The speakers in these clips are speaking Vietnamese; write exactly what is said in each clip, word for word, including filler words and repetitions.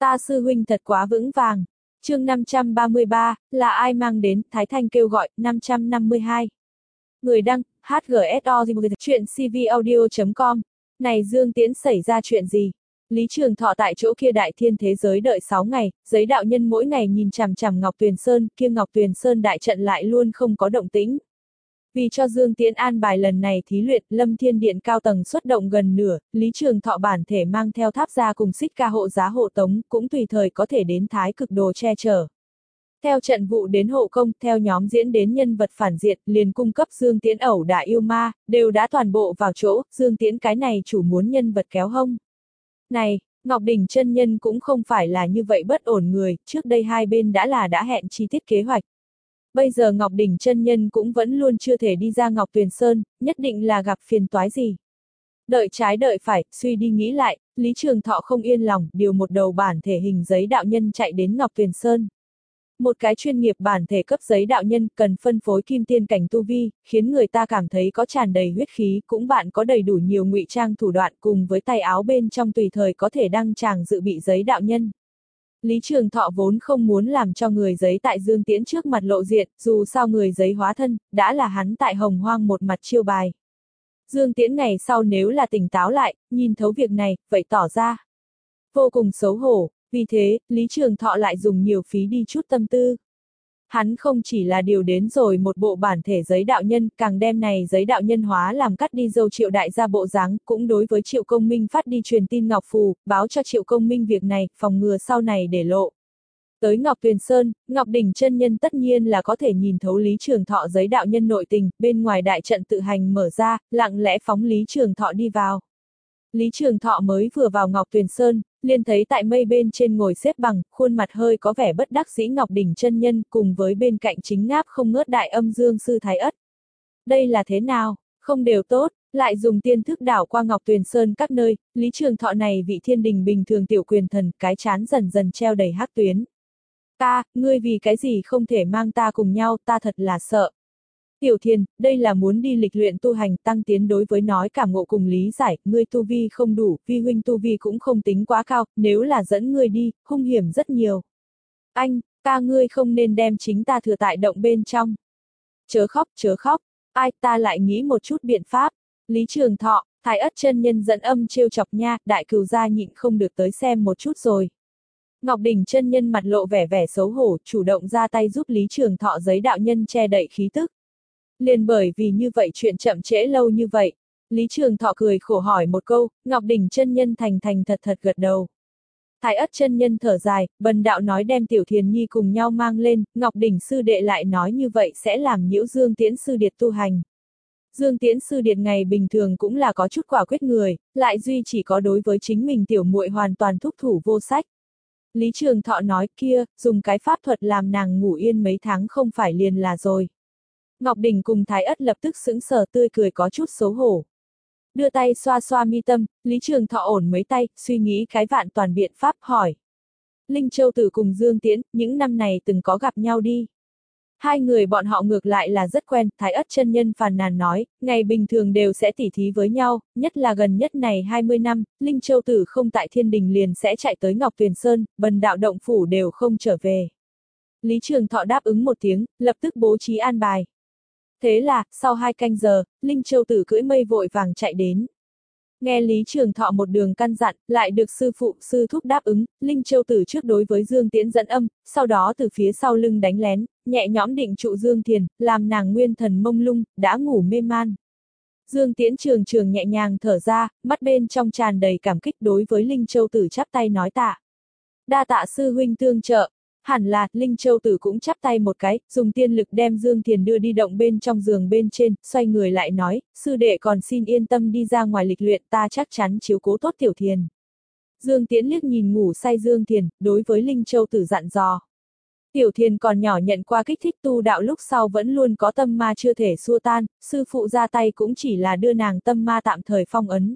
Ta sư huynh thật quá vững vàng. Chương năm trăm ba mươi ba, là ai mang đến, Thái Thanh kêu gọi, năm trăm năm mươi hai. Người đăng, hát giê ét o, chuyện c v audio chấm com. Này Dương Tiễn xảy ra chuyện gì? Lý Trường Thọ tại chỗ kia đại thiên thế giới đợi sáu ngày, giấy đạo nhân mỗi ngày nhìn chằm chằm Ngọc Tuyền Sơn, kia Ngọc Tuyền Sơn đại trận lại luôn không có động tĩnh. Vì cho Dương Tiễn an bài lần này thí luyện, Lâm Thiên Điện cao tầng xuất động gần nửa, Lý Trường Thọ bản thể mang theo tháp gia cùng xích ca hộ giá hộ tống, cũng tùy thời có thể đến thái cực đồ che chở. Theo trận vụ đến hộ công, theo nhóm diễn đến nhân vật phản diện, liền cung cấp Dương Tiễn ẩu đả yêu ma, đều đã toàn bộ vào chỗ, Dương Tiễn cái này chủ muốn nhân vật kéo hông. Này, Ngọc Đỉnh chân nhân cũng không phải là như vậy bất ổn người, trước đây hai bên đã là đã hẹn chi tiết kế hoạch. Bây giờ Ngọc Đỉnh chân nhân cũng vẫn luôn chưa thể đi ra Ngọc Tuyền Sơn, nhất định là gặp phiền toái gì. Đợi trái đợi phải, suy đi nghĩ lại, Lý Trường Thọ không yên lòng, điều một đầu bản thể hình giấy đạo nhân chạy đến Ngọc Tuyền Sơn. Một cái chuyên nghiệp bản thể cấp giấy đạo nhân cần phân phối kim tiên cảnh tu vi, khiến người ta cảm thấy có tràn đầy huyết khí, cũng bạn có đầy đủ nhiều ngụy trang thủ đoạn cùng với tay áo bên trong tùy thời có thể đăng tràng dự bị giấy đạo nhân. Lý Trường Thọ vốn không muốn làm cho người giấy tại Dương Tiễn trước mặt lộ diện, dù sao người giấy hóa thân, đã là hắn tại Hồng Hoang một mặt chiêu bài. Dương Tiễn ngày sau nếu là tỉnh táo lại, nhìn thấu việc này, vậy tỏ ra vô cùng xấu hổ, vì thế, Lý Trường Thọ lại dùng nhiều phí đi chút tâm tư. Hắn không chỉ là điều đến rồi một bộ bản thể giấy đạo nhân, càng đem này giấy đạo nhân hóa làm cắt đi dâu Triệu đại gia bộ dáng, cũng đối với Triệu Công Minh phát đi truyền tin ngọc phù, báo cho Triệu Công Minh việc này, phòng ngừa sau này để lộ. Tới Ngọc Tuyền Sơn, Ngọc Đỉnh chân nhân tất nhiên là có thể nhìn thấu Lý Trường Thọ giấy đạo nhân nội tình, bên ngoài đại trận tự hành mở ra, lặng lẽ phóng Lý Trường Thọ đi vào. Lý Trường Thọ mới vừa vào Ngọc Tuyền Sơn, liền thấy tại mây bên trên ngồi xếp bằng, khuôn mặt hơi có vẻ bất đắc dĩ Ngọc Đỉnh chân nhân cùng với bên cạnh chính ngáp không ngớt đại âm dương sư Thái Ất. Đây là thế nào? Không đều tốt, lại dùng tiên thức đảo qua Ngọc Tuyền Sơn các nơi, Lý Trường Thọ này vị thiên đình bình thường tiểu quyền thần, cái chán dần dần treo đầy hắc tuyến. Ta, ngươi vì cái gì không thể mang ta cùng nhau, ta thật là sợ. Tiểu Thiền, đây là muốn đi lịch luyện tu hành tăng tiến đối với nói cảm ngộ cùng lý giải, ngươi tu vi không đủ, vi huynh tu vi cũng không tính quá cao, nếu là dẫn ngươi đi, hung hiểm rất nhiều. Anh, ca ngươi không nên đem chính ta thừa tại động bên trong. Chớ khóc, chớ khóc, ai ta lại nghĩ một chút biện pháp. Lý Trường Thọ, Thái Ất chân nhân dẫn âm trêu chọc nha, đại cừu gia nhịn không được tới xem một chút rồi. Ngọc Đỉnh chân nhân mặt lộ vẻ vẻ xấu hổ, chủ động ra tay giúp Lý Trường Thọ giấy đạo nhân che đậy khí tức. Liền bởi vì như vậy chuyện chậm trễ lâu như vậy. Lý Trường Thọ cười khổ hỏi một câu, Ngọc Đỉnh chân nhân thành thành thật thật gật đầu. Thái Ất chân nhân thở dài, bần đạo nói đem Tiểu Thiền Nhi cùng nhau mang lên, Ngọc Đỉnh sư đệ lại nói như vậy sẽ làm nhiễu Dương Tiễn sư điệt tu hành. Dương Tiễn sư điệt ngày bình thường cũng là có chút quả quyết người, lại duy chỉ có đối với chính mình tiểu muội hoàn toàn thúc thủ vô sách. Lý Trường Thọ nói kia, dùng cái pháp thuật làm nàng ngủ yên mấy tháng không phải liền là rồi. Ngọc Đỉnh cùng Thái Ất lập tức sững sờ tươi cười có chút xấu hổ. Đưa tay xoa xoa mi tâm, Lý Trường Thọ ổn mấy tay, suy nghĩ cái vạn toàn biện pháp hỏi. Linh Châu Tử cùng Dương Tiễn, những năm này từng có gặp nhau đi. Hai người bọn họ ngược lại là rất quen, Thái Ất chân nhân phàn nàn nói, ngày bình thường đều sẽ tỉ thí với nhau, nhất là gần nhất này hai mươi năm, Linh Châu Tử không tại thiên đình liền sẽ chạy tới Ngọc Tuyền Sơn, bần đạo động phủ đều không trở về. Lý Trường Thọ đáp ứng một tiếng, lập tức bố trí an bài. Thế là, sau hai canh giờ, Linh Châu Tử cưỡi mây vội vàng chạy đến. Nghe Lý Trường Thọ một đường căn dặn, lại được sư phụ, sư thúc đáp ứng, Linh Châu Tử trước đối với Dương Tiễn dẫn âm, sau đó từ phía sau lưng đánh lén, nhẹ nhõm định trụ Dương Thiền, làm nàng nguyên thần mông lung, đã ngủ mê man. Dương Tiễn trường trường nhẹ nhàng thở ra, mắt bên trong tràn đầy cảm kích đối với Linh Châu Tử chắp tay nói tạ. Đa tạ sư huynh tương trợ. Hẳn là, Linh Châu Tử cũng chắp tay một cái, dùng tiên lực đem Dương Thiền đưa đi động bên trong giường bên trên, xoay người lại nói, sư đệ còn xin yên tâm đi ra ngoài lịch luyện, ta chắc chắn chiếu cố tốt Tiểu Thiền. Dương Tiễn liếc nhìn ngủ say Dương Thiền, đối với Linh Châu Tử dặn dò. Tiểu Thiền còn nhỏ nhận qua kích thích tu đạo lúc sau vẫn luôn có tâm ma chưa thể xua tan, sư phụ ra tay cũng chỉ là đưa nàng tâm ma tạm thời phong ấn.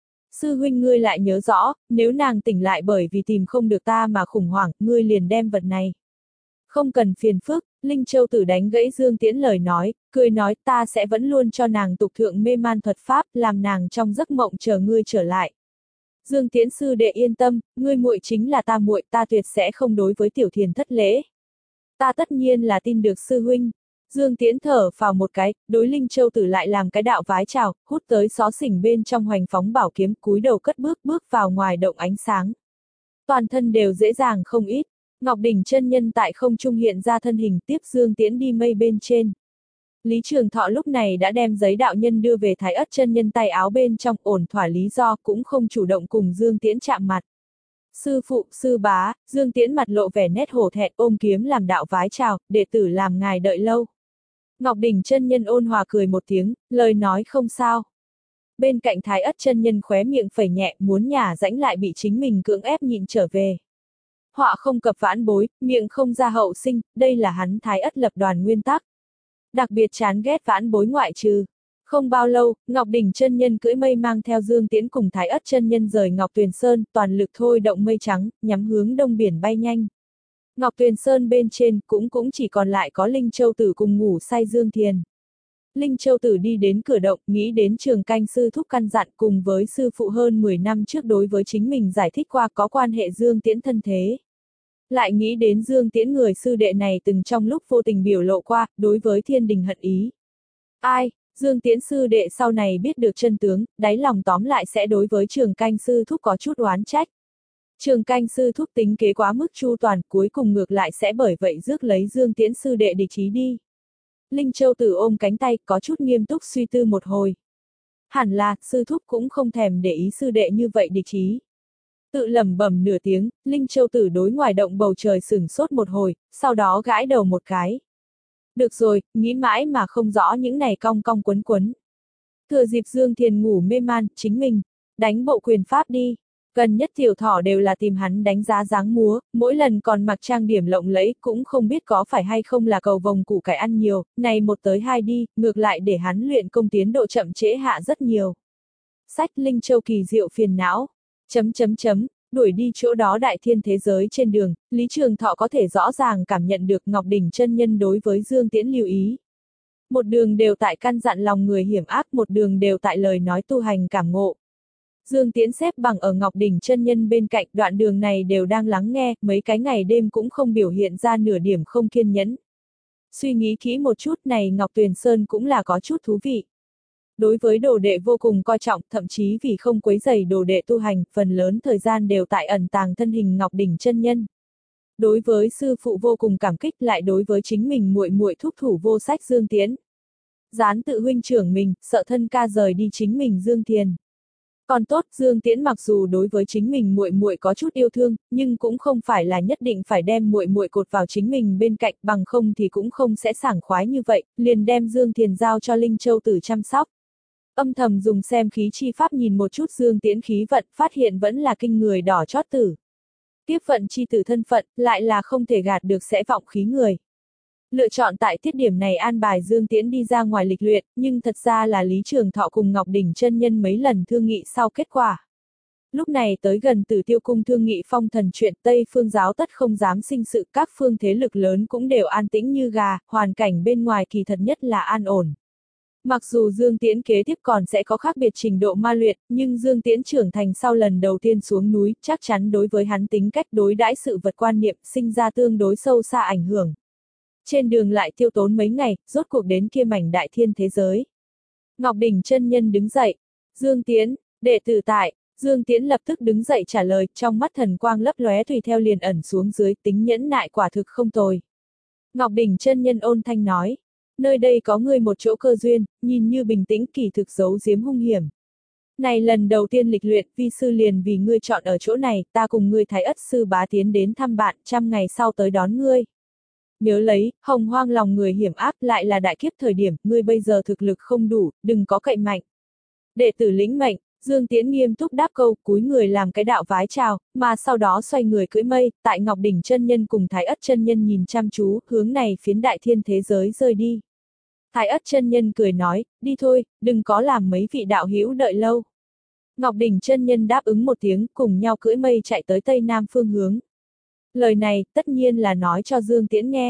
Sư huynh ngươi lại nhớ rõ, nếu nàng tỉnh lại bởi vì tìm không được ta mà khủng hoảng, ngươi liền đem vật này. Không cần phiền phức, Linh Châu Tử đánh gãy Dương Tiễn lời nói, cười nói ta sẽ vẫn luôn cho nàng tục thượng mê man thuật pháp, làm nàng trong giấc mộng chờ ngươi trở lại. Dương Tiễn sư đệ yên tâm, ngươi muội chính là ta muội, ta tuyệt sẽ không đối với Tiểu Thiền thất lễ. Ta tất nhiên là tin được sư huynh. Dương Tiễn thở vào một cái, đối Linh Châu Tử lại làm cái đạo vái chào, hút tới xó xỉnh bên trong hoành phóng bảo kiếm, cúi đầu cất bước bước vào ngoài động ánh sáng. Toàn thân đều dễ dàng không ít. Ngọc Đỉnh chân nhân tại không trung hiện ra thân hình tiếp Dương Tiễn đi mây bên trên. Lý Trường Thọ lúc này đã đem giấy đạo nhân đưa về Thái Ất chân nhân tay áo bên trong, ổn thỏa lý do cũng không chủ động cùng Dương Tiễn chạm mặt. Sư phụ, sư bá, Dương Tiễn mặt lộ vẻ nét hổ thẹn, ôm kiếm làm đạo vái chào, đệ tử làm ngài đợi lâu. Ngọc Đỉnh chân nhân ôn hòa cười một tiếng, lời nói không sao. Bên cạnh Thái Ất chân nhân khóe miệng phẩy nhẹ, muốn nhả rãnh lại bị chính mình cưỡng ép nhịn trở về. Họa không cập vãn bối, miệng không ra hậu sinh, đây là hắn Thái Ất lập đoàn nguyên tắc. Đặc biệt chán ghét vãn bối ngoại trừ. Không bao lâu, Ngọc Đỉnh chân nhân cưỡi mây mang theo Dương Tiễn cùng Thái Ất chân nhân rời Ngọc Tuyền Sơn, toàn lực thôi động mây trắng, nhắm hướng đông biển bay nhanh. Ngọc Tuyền Sơn bên trên cũng cũng chỉ còn lại có Linh Châu Tử cùng ngủ say Dương Thiền. Linh Châu Tử đi đến cửa động, nghĩ đến Trường Canh sư thúc căn dặn cùng với sư phụ hơn mười năm trước đối với chính mình giải thích qua có quan hệ Dương Tiễn thân thế. Lại nghĩ đến Dương Tiễn người sư đệ này từng trong lúc vô tình biểu lộ qua, đối với thiên đình hận ý. Ai, Dương Tiễn sư đệ sau này biết được chân tướng, đáy lòng tóm lại sẽ đối với Trường Canh sư thúc có chút oán trách. Trường Canh sư thúc tính kế quá mức chu toàn, cuối cùng ngược lại sẽ bởi vậy rước lấy Dương Tiễn sư đệ địch ý đi. Linh Châu Tử ôm cánh tay, có chút nghiêm túc suy tư một hồi. Hẳn là, sư thúc cũng không thèm để ý sư đệ như vậy địch ý. Tự lẩm bẩm nửa tiếng, Linh Châu Tử đối ngoài động bầu trời sửng sốt một hồi, sau đó gãi đầu một cái. Được rồi, nghĩ mãi mà không rõ những này cong cong quấn quấn. Thừa dịp Dương Thiền ngủ mê man, chính mình, đánh bộ quyền pháp đi. Gần nhất tiểu thỏ đều là tìm hắn đánh giá dáng múa, mỗi lần còn mặc trang điểm lộng lẫy, cũng không biết có phải hay không là cầu vồng củ cải ăn nhiều, này một tới hai đi, ngược lại để hắn luyện công tiến độ chậm trễ hạ rất nhiều. Sách Linh Châu kỳ diệu phiền não, chấm chấm chấm, đuổi đi chỗ đó đại thiên thế giới trên đường, Lý Trường Thọ có thể rõ ràng cảm nhận được Ngọc Đỉnh chân nhân đối với Dương Tiễn lưu ý. Một đường đều tại căn dặn lòng người hiểm ác, một đường đều tại lời nói tu hành cảm ngộ. Dương Tiễn xếp bằng ở Ngọc Đỉnh chân nhân bên cạnh, đoạn đường này đều đang lắng nghe, mấy cái ngày đêm cũng không biểu hiện ra nửa điểm không kiên nhẫn. Suy nghĩ kỹ một chút này Ngọc Tuyền Sơn cũng là có chút thú vị. Đối với đồ đệ vô cùng coi trọng, thậm chí vì không quấy rầy đồ đệ tu hành, phần lớn thời gian đều tại ẩn tàng thân hình Ngọc Đỉnh chân nhân. Đối với sư phụ vô cùng cảm kích, lại đối với chính mình muội muội thúc thủ vô sách Dương Tiễn. Gián tự huynh trưởng mình, sợ thân ca rời đi chính mình Dương Thiền. Còn tốt, Dương Tiễn mặc dù đối với chính mình muội muội có chút yêu thương, nhưng cũng không phải là nhất định phải đem muội muội cột vào chính mình bên cạnh, bằng không thì cũng không sẽ sảng khoái như vậy, liền đem Dương Thiền giao cho Linh Châu Tử chăm sóc. Âm thầm dùng xem khí chi pháp nhìn một chút Dương Tiễn khí vận, phát hiện vẫn là kinh người đỏ chót tử. Tiếp vận chi tử thân phận, lại là không thể gạt được sẽ vọng khí người. Lựa chọn tại tiết điểm này an bài Dương Tiễn đi ra ngoài lịch luyện, nhưng thật ra là Lý Trường Thọ cùng Ngọc Đỉnh chân nhân mấy lần thương nghị sau kết quả. Lúc này tới gần Tử Tiêu cung thương nghị phong thần chuyện, Tây phương giáo tất không dám sinh sự, các phương thế lực lớn cũng đều an tĩnh như gà, hoàn cảnh bên ngoài kỳ thật nhất là an ổn. Mặc dù Dương Tiễn kế tiếp còn sẽ có khác biệt trình độ ma luyện, nhưng Dương Tiễn trưởng thành sau lần đầu tiên xuống núi, chắc chắn đối với hắn tính cách đối đãi sự vật quan niệm sinh ra tương đối sâu xa ảnh hưởng. Trên đường lại tiêu tốn mấy ngày, rốt cuộc đến kia mảnh đại thiên thế giới. Ngọc Đỉnh chân nhân đứng dậy. Dương Tiễn, đệ tử tại. Dương Tiễn lập tức đứng dậy trả lời, trong mắt thần quang lấp lóe tùy theo liền ẩn xuống dưới, tính nhẫn nại quả thực không tồi. Ngọc Đỉnh chân nhân ôn thanh nói. Nơi đây có ngươi một chỗ cơ duyên, nhìn như bình tĩnh kỳ thực giấu giếm hung hiểm. Này lần đầu tiên lịch luyện, vi sư liền vì ngươi chọn ở chỗ này, ta cùng ngươi Thái Ất sư bá tiến đến thăm bạn, trăm ngày sau tới đón ngươi. Nhớ lấy, hồng hoang lòng người hiểm ác lại là đại kiếp thời điểm, ngươi bây giờ thực lực không đủ, đừng có cậy mạnh. Đệ tử lĩnh mệnh, Dương Tiễn nghiêm túc đáp câu, cúi người làm cái đạo vái chào, mà sau đó xoay người cưỡi mây, tại Ngọc Đỉnh chân nhân cùng Thái Ất chân nhân nhìn chăm chú, hướng này phiến đại thiên thế giới rơi đi. Thái Ất chân nhân cười nói, đi thôi, đừng có làm mấy vị đạo hữu đợi lâu. Ngọc Đỉnh chân nhân đáp ứng một tiếng, cùng nhau cưỡi mây chạy tới tây nam phương hướng. Lời này, tất nhiên là nói cho Dương Tiễn nghe.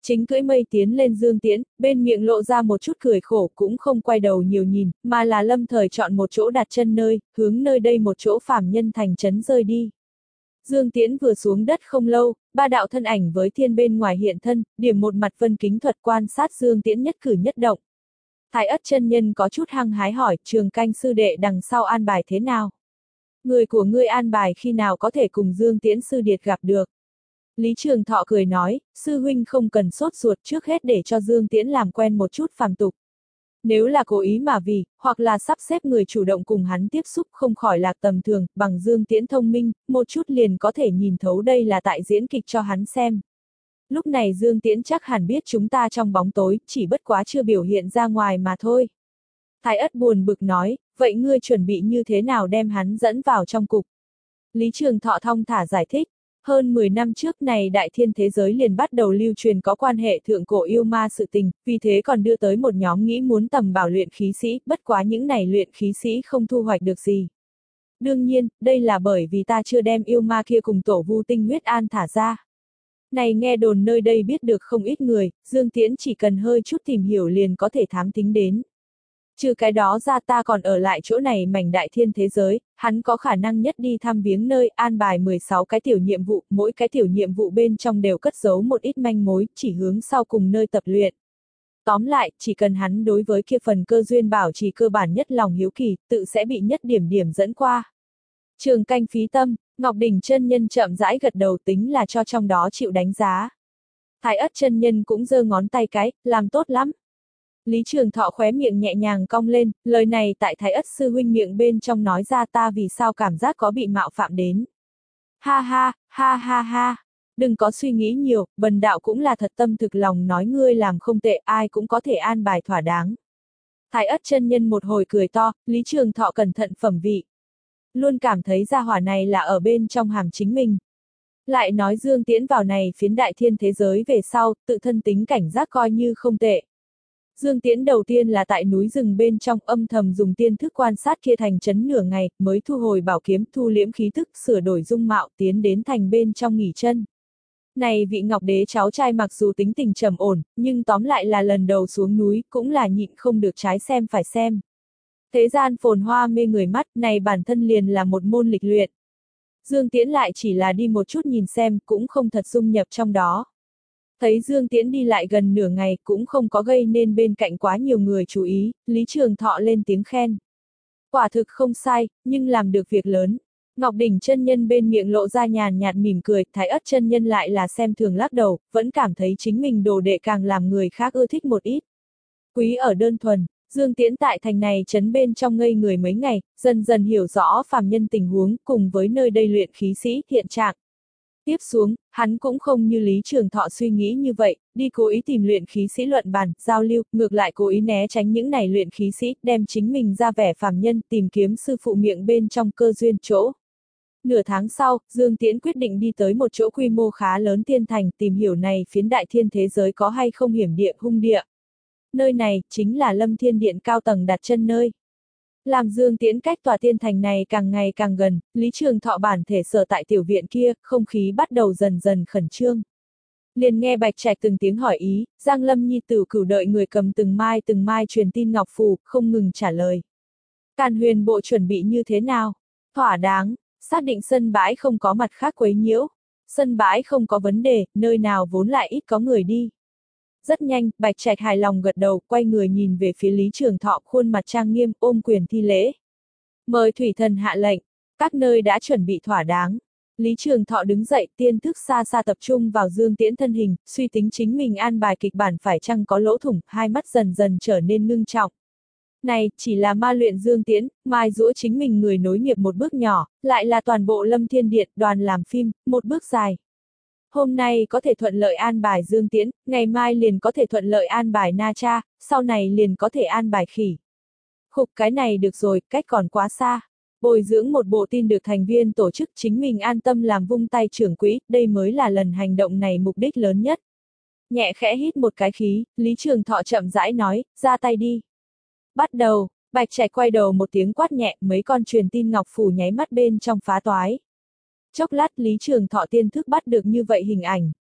Chính cưỡi mây tiến lên Dương Tiễn, bên miệng lộ ra một chút cười khổ cũng không quay đầu nhiều nhìn, mà là lâm thời chọn một chỗ đặt chân nơi, hướng nơi đây một chỗ phàm nhân thành trấn rơi đi. Dương Tiễn vừa xuống đất không lâu, ba đạo thân ảnh với thiên bên ngoài hiện thân, điểm một mặt vân kính thuật quan sát Dương Tiễn nhất cử nhất động. Thái Ất chân nhân có chút hăng hái hỏi, Trường Canh sư đệ đằng sau an bài thế nào? Người của ngươi an bài khi nào có thể cùng Dương Tiễn sư điệt gặp được? Lý Trường Thọ cười nói, sư huynh không cần sốt ruột, trước hết để cho Dương Tiễn làm quen một chút phàm tục. Nếu là cố ý mà vì, hoặc là sắp xếp người chủ động cùng hắn tiếp xúc không khỏi lạc tầm thường, bằng Dương Tiễn thông minh, một chút liền có thể nhìn thấu đây là tại diễn kịch cho hắn xem. Lúc này Dương Tiễn chắc hẳn biết chúng ta trong bóng tối, chỉ bất quá chưa biểu hiện ra ngoài mà thôi. Thái Ất buồn bực nói, vậy ngươi chuẩn bị như thế nào đem hắn dẫn vào trong cục? Lý Trường Thọ thong thả giải thích. Hơn mười năm trước này đại thiên thế giới liền bắt đầu lưu truyền có quan hệ thượng cổ yêu ma sự tình, vì thế còn đưa tới một nhóm nghĩ muốn tầm bảo luyện khí sĩ, bất quá những này luyện khí sĩ không thu hoạch được gì. Đương nhiên, đây là bởi vì ta chưa đem yêu ma kia cùng tổ vu tinh huyết an thả ra. Này nghe đồn nơi đây biết được không ít người, Dương Tiễn chỉ cần hơi chút tìm hiểu liền có thể thám tính đến. Trừ cái đó ra ta còn ở lại chỗ này mảnh đại thiên thế giới, hắn có khả năng nhất đi thăm viếng nơi an bài mười sáu cái tiểu nhiệm vụ, mỗi cái tiểu nhiệm vụ bên trong đều cất giấu một ít manh mối, chỉ hướng sau cùng nơi tập luyện. Tóm lại, chỉ cần hắn đối với kia phần cơ duyên bảo trì cơ bản nhất lòng hiếu kỳ, tự sẽ bị nhất điểm điểm dẫn qua. Trường Canh phí tâm, Ngọc Đỉnh chân nhân chậm rãi gật đầu tính là cho trong đó chịu đánh giá. Thái Ất chân nhân cũng giơ ngón tay cái, làm tốt lắm. Lý Trường Thọ khóe miệng nhẹ nhàng cong lên, lời này tại Thái Ất sư huynh miệng bên trong nói ra ta vì sao cảm giác có bị mạo phạm đến. Ha ha, ha ha ha, đừng có suy nghĩ nhiều, bần đạo cũng là thật tâm thực lòng nói ngươi làm không tệ, ai cũng có thể an bài thỏa đáng. Thái Ất chân nhân một hồi cười to, Lý Trường Thọ cẩn thận phẩm vị. Luôn cảm thấy gia hỏa này là ở bên trong hàm chính mình. Lại nói Dương Tiễn vào này phiến đại thiên thế giới về sau, tự thân tính cảnh giác coi như không tệ. Dương Tiễn đầu tiên là tại núi rừng bên trong âm thầm dùng tiên thức quan sát kia thành trấn nửa ngày, mới thu hồi bảo kiếm, thu liễm khí thức, sửa đổi dung mạo, tiến đến thành bên trong nghỉ chân. Này vị Ngọc Đế cháu trai mặc dù tính tình trầm ổn, nhưng tóm lại là lần đầu xuống núi, cũng là nhịn không được trái xem phải xem. Thế gian phồn hoa mê người mắt, này bản thân liền là một môn lịch luyện. Dương Tiễn lại chỉ là đi một chút nhìn xem, cũng không thật dung nhập trong đó. Thấy Dương Tiễn đi lại gần nửa ngày cũng không có gây nên bên cạnh quá nhiều người chú ý, Lý Trường Thọ lên tiếng khen. Quả thực không sai, nhưng làm được việc lớn. Ngọc Đỉnh chân nhân bên miệng lộ ra nhàn nhạt mỉm cười, Thái Ất chân nhân lại là xem thường lắc đầu, vẫn cảm thấy chính mình đồ đệ càng làm người khác ưa thích một ít. Quý ở đơn thuần, Dương Tiễn tại thành này trấn bên trong ngây người mấy ngày, dần dần hiểu rõ phàm nhân tình huống cùng với nơi đây luyện khí sĩ hiện trạng. Tiếp xuống, hắn cũng không như Lý Trường Thọ suy nghĩ như vậy, đi cố ý tìm luyện khí sĩ luận bàn, giao lưu, ngược lại cố ý né tránh những này luyện khí sĩ, đem chính mình ra vẻ phàm nhân, tìm kiếm sư phụ miệng bên trong cơ duyên chỗ. Nửa tháng sau, Dương Tiễn quyết định đi tới một chỗ quy mô khá lớn tiên thành, tìm hiểu này phiến đại thiên thế giới có hay không hiểm địa hung địa. Nơi này, chính là Lâm Thiên Điện cao tầng đặt chân nơi. Làm Dương Tiễn cách tòa tiên thành này càng ngày càng gần, Lý Trường Thọ bản thể sở tại tiểu viện kia, không khí bắt đầu dần dần khẩn trương. Liền nghe Bạch Trạch từng tiếng hỏi ý, Giang Lâm Nhi tử cửu đợi người cầm từng mai từng mai truyền tin ngọc phù, không ngừng trả lời. Càn Huyền bộ chuẩn bị như thế nào? Thỏa đáng, xác định sân bãi không có mặt khác quấy nhiễu. Sân bãi không có vấn đề, nơi nào vốn lại ít có người đi. Rất nhanh, Bạch Trạch hài lòng gật đầu, quay người nhìn về phía Lý Trường Thọ, khuôn mặt trang nghiêm, ôm quyền thi lễ. Mời thủy thần hạ lệnh, các nơi đã chuẩn bị thỏa đáng. Lý Trường Thọ đứng dậy, tiên thức xa xa tập trung vào Dương Tiễn thân hình, suy tính chính mình an bài kịch bản phải chăng có lỗ thủng, hai mắt dần dần trở nên ngưng trọng. Này, chỉ là ma luyện Dương Tiễn, mai dũa chính mình người nối nghiệp một bước nhỏ, lại là toàn bộ Lâm Thiên Điện, đoàn làm phim, một bước dài. Hôm nay có thể thuận lợi an bài Dương Tiễn, ngày mai liền có thể thuận lợi an bài Na Cha, sau này liền có thể an bài Khỉ. Khục cái này được rồi, cách còn quá xa. Bồi dưỡng một bộ tin được thành viên tổ chức chính mình an tâm làm vung tay trưởng quỹ, đây mới là lần hành động này mục đích lớn nhất. Nhẹ khẽ hít một cái khí, Lý Trường Thọ chậm rãi nói, ra tay đi. Bắt đầu, Bạch Trạch quay đầu một tiếng quát nhẹ, mấy con truyền tin ngọc phủ nháy mắt bên trong phá toái. Chốc lát Lý Trường Thọ tiên thức bắt được như vậy hình ảnh.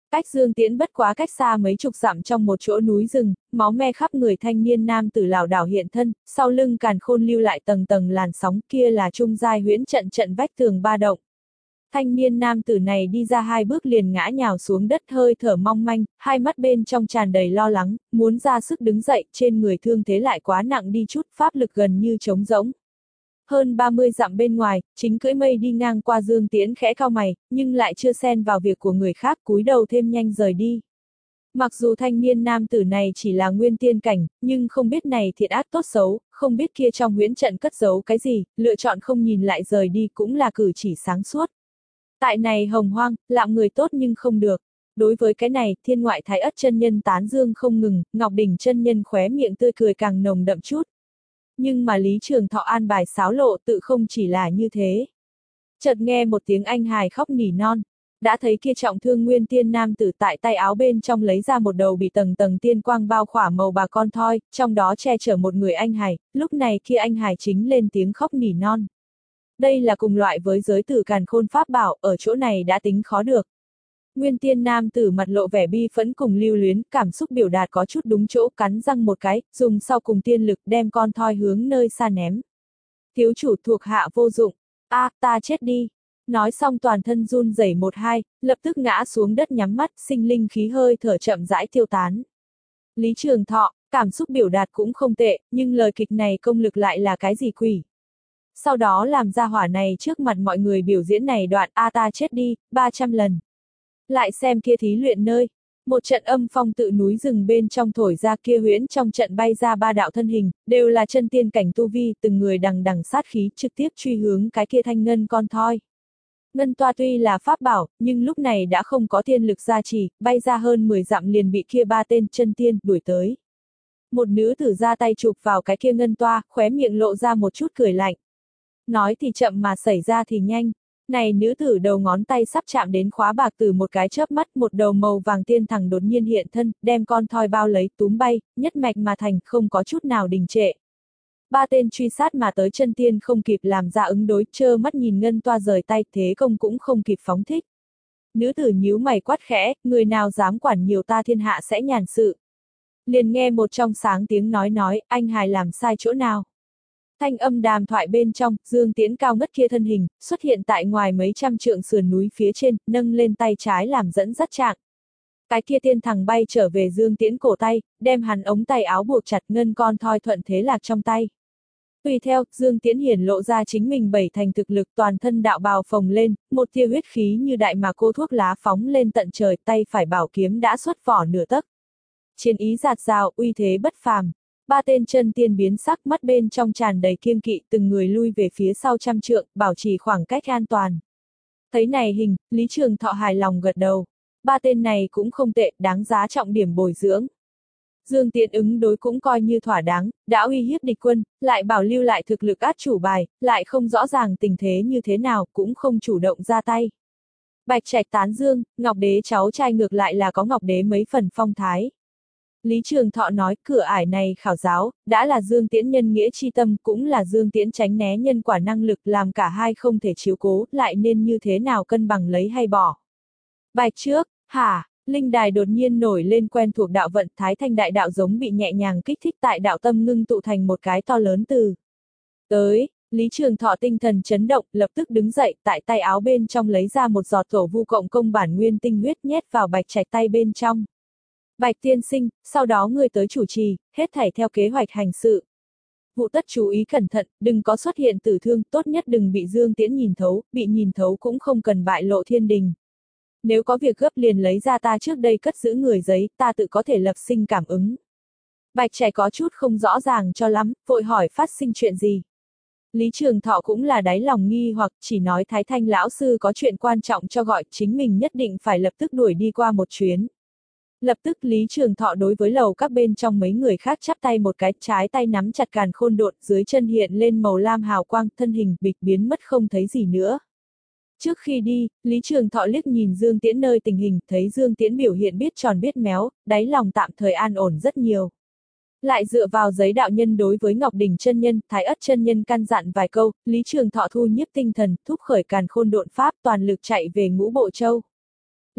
Cách Dương Tiễn bất quá cách xa mấy chục dặm trong một chỗ núi rừng, máu me khắp người thanh niên nam tử lảo đảo hiện thân, sau lưng càn khôn lưu lại tầng tầng làn sóng, kia là trung giai huyễn trận trận vách tường ba động. Thanh niên nam tử này đi ra hai bước liền ngã nhào xuống đất hơi thở mong manh, hai mắt bên trong tràn đầy lo lắng, muốn ra sức đứng dậy, trên người thương thế lại quá nặng đi chút, pháp lực gần như trống rỗng. Hơn ba mươi dặm bên ngoài, chính cưỡi mây đi ngang qua Dương Tiễn khẽ cau mày, nhưng lại chưa xen vào việc của người khác, cúi đầu thêm nhanh rời đi. Mặc dù thanh niên nam tử này chỉ là nguyên tiên cảnh, nhưng không biết này thiện ác tốt xấu, không biết kia trong huyễn trận cất giấu cái gì, lựa chọn không nhìn lại rời đi cũng là cử chỉ sáng suốt. Tại này hồng hoang, lạm người tốt nhưng không được. Đối với cái này, thiên ngoại thái ất chân nhân tán dương không ngừng, Ngọc Đỉnh chân nhân khóe miệng tươi cười càng nồng đậm chút. Nhưng mà Lý Trường Thọ an bài xáo lộ tự không chỉ là như thế. Chợt nghe một tiếng anh hài khóc nỉ non, đã thấy kia trọng thương nguyên tiên nam tử tại tay áo bên trong lấy ra một đầu bị tầng tầng tiên quang bao khỏa màu bà con thoi, trong đó che chở một người anh hài, lúc này kia anh hài chính lên tiếng khóc nỉ non. Đây là cùng loại với giới tử càn khôn pháp bảo, ở chỗ này đã tính khó được. Nguyên tiên nam tử mặt lộ vẻ bi phẫn cùng lưu luyến, cảm xúc biểu đạt có chút đúng chỗ, cắn răng một cái, dùng sau cùng tiên lực đem con thoi hướng nơi xa ném. Thiếu chủ thuộc hạ vô dụng, a à, ta chết đi. Nói xong toàn thân run rẩy một hai, lập tức ngã xuống đất nhắm mắt, sinh linh khí hơi thở chậm rãi tiêu tán. Lý Trường Thọ, cảm xúc biểu đạt cũng không tệ, nhưng lời kịch này công lực lại là cái gì quỷ? Sau đó làm ra hỏa này trước mặt mọi người biểu diễn này đoạn a ta chết đi, ba trăm lần. Lại xem kia thí luyện nơi, một trận âm phong tự núi rừng bên trong thổi ra kia huyễn trong trận bay ra ba đạo thân hình, đều là chân tiên cảnh tu vi, từng người đằng đằng sát khí trực tiếp truy hướng cái kia thanh ngân con thoi. Ngân toa tuy là pháp bảo, nhưng lúc này đã không có tiên lực gia trì, bay ra hơn mười dặm liền bị kia ba tên chân tiên đuổi tới. Một nữ tử ra tay chụp vào cái kia ngân toa, khóe miệng lộ ra một chút cười lạnh. Nói thì chậm mà xảy ra thì nhanh. Này nữ tử đầu ngón tay sắp chạm đến khóa bạc từ một cái chớp mắt, một đầu màu vàng tiên thẳng đột nhiên hiện thân, đem con thoi bao lấy túm bay, nhất mạch mà thành, không có chút nào đình trệ. Ba tên truy sát mà tới chân tiên không kịp làm ra ứng đối, trơ mắt nhìn ngân toa rời tay, thế công cũng không kịp phóng thích. Nữ tử nhíu mày quát khẽ, người nào dám quản nhiều ta thiên hạ sẽ nhàn sự. Liền nghe một trong sáng tiếng nói nói, anh hài làm sai chỗ nào. Thanh âm đàm thoại bên trong, Dương Tiễn cao ngất kia thân hình, xuất hiện tại ngoài mấy trăm trượng sườn núi phía trên, nâng lên tay trái làm dẫn dắt trạng. Cái kia tiên thẳng bay trở về Dương Tiễn cổ tay, đem hắn ống tay áo buộc chặt, ngân con thoi thuận thế lạc trong tay. Tùy theo, Dương Tiễn hiển lộ ra chính mình bảy thành thực lực, toàn thân đạo bào phồng lên, một tia huyết khí như đại mà cô thuốc lá phóng lên tận trời, tay phải bảo kiếm đã xuất vỏ nửa tấc. Chiến ý dạt dào, uy thế bất phàm. Ba tên chân tiên biến sắc, mắt bên trong tràn đầy kiêng kỵ, từng người lui về phía sau trăm trượng, bảo trì khoảng cách an toàn. Thấy này hình, Lý Trường Thọ hài lòng gật đầu. Ba tên này cũng không tệ, đáng giá trọng điểm bồi dưỡng. Dương Tiễn ứng đối cũng coi như thỏa đáng, đã uy hiếp địch quân, lại bảo lưu lại thực lực át chủ bài, lại không rõ ràng tình thế như thế nào, cũng không chủ động ra tay. Bạch Trạch tán dương, Ngọc Đế cháu trai ngược lại là có Ngọc Đế mấy phần phong thái. Lý Trường Thọ nói, cửa ải này khảo giáo, đã là Dương Tiễn nhân nghĩa chi tâm, cũng là Dương Tiễn tránh né nhân quả năng lực, làm cả hai không thể chiếu cố, lại nên như thế nào cân bằng lấy hay bỏ. Bạch trước, hả, linh đài đột nhiên nổi lên quen thuộc đạo vận, thái thanh đại đạo giống bị nhẹ nhàng kích thích tại đạo tâm ngưng tụ thành một cái to lớn từ. Tới, Lý Trường Thọ tinh thần chấn động, lập tức đứng dậy, tại tay áo bên trong lấy ra một giọt thổ vu cộng công bản nguyên tinh huyết nhét vào Bạch Trạch tay bên trong. Bạch tiên sinh, sau đó người tới chủ trì, hết thảy theo kế hoạch hành sự. Vụ tất chú ý cẩn thận, đừng có xuất hiện tử thương, tốt nhất đừng bị Dương Tiễn nhìn thấu, bị nhìn thấu cũng không cần bại lộ thiên đình. Nếu có việc gấp liền lấy ra ta trước đây cất giữ người giấy, ta tự có thể lập sinh cảm ứng. Bạch Trẻ có chút không rõ ràng cho lắm, vội hỏi phát sinh chuyện gì. Lý Trường Thọ cũng là đáy lòng nghi hoặc chỉ nói Thái Thanh lão sư có chuyện quan trọng cho gọi, chính mình nhất định phải lập tức đuổi đi qua một chuyến. Lập tức Lý Trường Thọ đối với lầu các bên trong mấy người khác chắp tay một cái, trái tay nắm chặt càn khôn độn, dưới chân hiện lên màu lam hào quang, thân hình bịch biến mất không thấy gì nữa. Trước khi đi, Lý Trường Thọ liếc nhìn Dương Tiễn nơi tình hình, thấy Dương Tiễn biểu hiện biết tròn biết méo, đáy lòng tạm thời an ổn rất nhiều. Lại dựa vào giấy đạo nhân đối với Ngọc Đỉnh chân nhân, Thái Ất chân nhân căn dặn vài câu, Lý Trường Thọ thu nhiếp tinh thần, thúc khởi càn khôn độn pháp, toàn lực chạy về Ngũ Bộ Châu.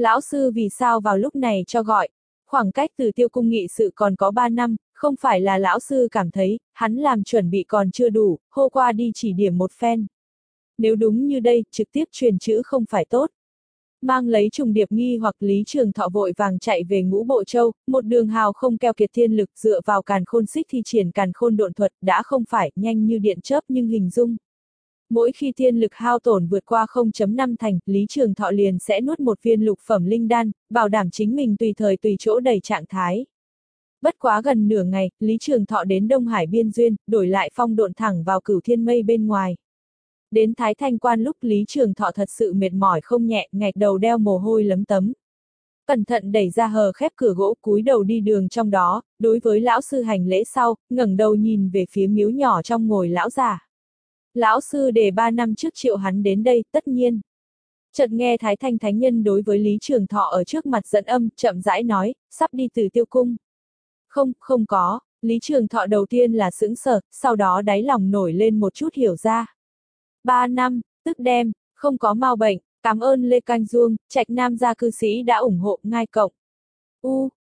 Lão sư vì sao vào lúc này cho gọi? Khoảng cách từ tiêu cung nghị sự còn có ba năm, không phải là lão sư cảm thấy, hắn làm chuẩn bị còn chưa đủ, hô qua đi chỉ điểm một phen. Nếu đúng như đây, trực tiếp truyền chữ không phải tốt. Mang lấy trùng điệp nghi hoặc Lý Trường Thọ vội vàng chạy về Ngũ Bộ Châu, một đường hào không keo kiệt thiên lực dựa vào càn khôn xích thi triển càn khôn độn thuật đã không phải nhanh như điện chớp nhưng hình dung. Mỗi khi thiên lực hao tổn vượt qua không chấm năm thành, Lý Trường Thọ liền sẽ nuốt một viên lục phẩm linh đan, bảo đảm chính mình tùy thời tùy chỗ đầy trạng thái. Bất quá gần nửa ngày, Lý Trường Thọ đến Đông Hải biên duyên, đổi lại phong độn thẳng vào Cửu Thiên Mây bên ngoài. Đến Thái Thanh Quan lúc Lý Trường Thọ thật sự mệt mỏi không nhẹ, ngạch đầu đeo mồ hôi lấm tấm. Cẩn thận đẩy ra hờ khép cửa gỗ cúi đầu đi đường trong đó, đối với lão sư hành lễ sau, ngẩng đầu nhìn về phía miếu nhỏ trong ngồi lão già. Lão sư để ba năm trước triệu hắn đến đây, tất nhiên. Chợt nghe Thái Thanh Thánh Nhân đối với Lý Trường Thọ ở trước mặt dẫn âm, chậm rãi nói, sắp đi từ tiêu cung. Không, không có, Lý Trường Thọ đầu tiên là sững sờ, sau đó đáy lòng nổi lên một chút hiểu ra. Ba năm, tức đem, không có mau bệnh, cảm ơn Lê Canh Duông, Trạch Nam gia cư sĩ đã ủng hộ ngai cộng. U,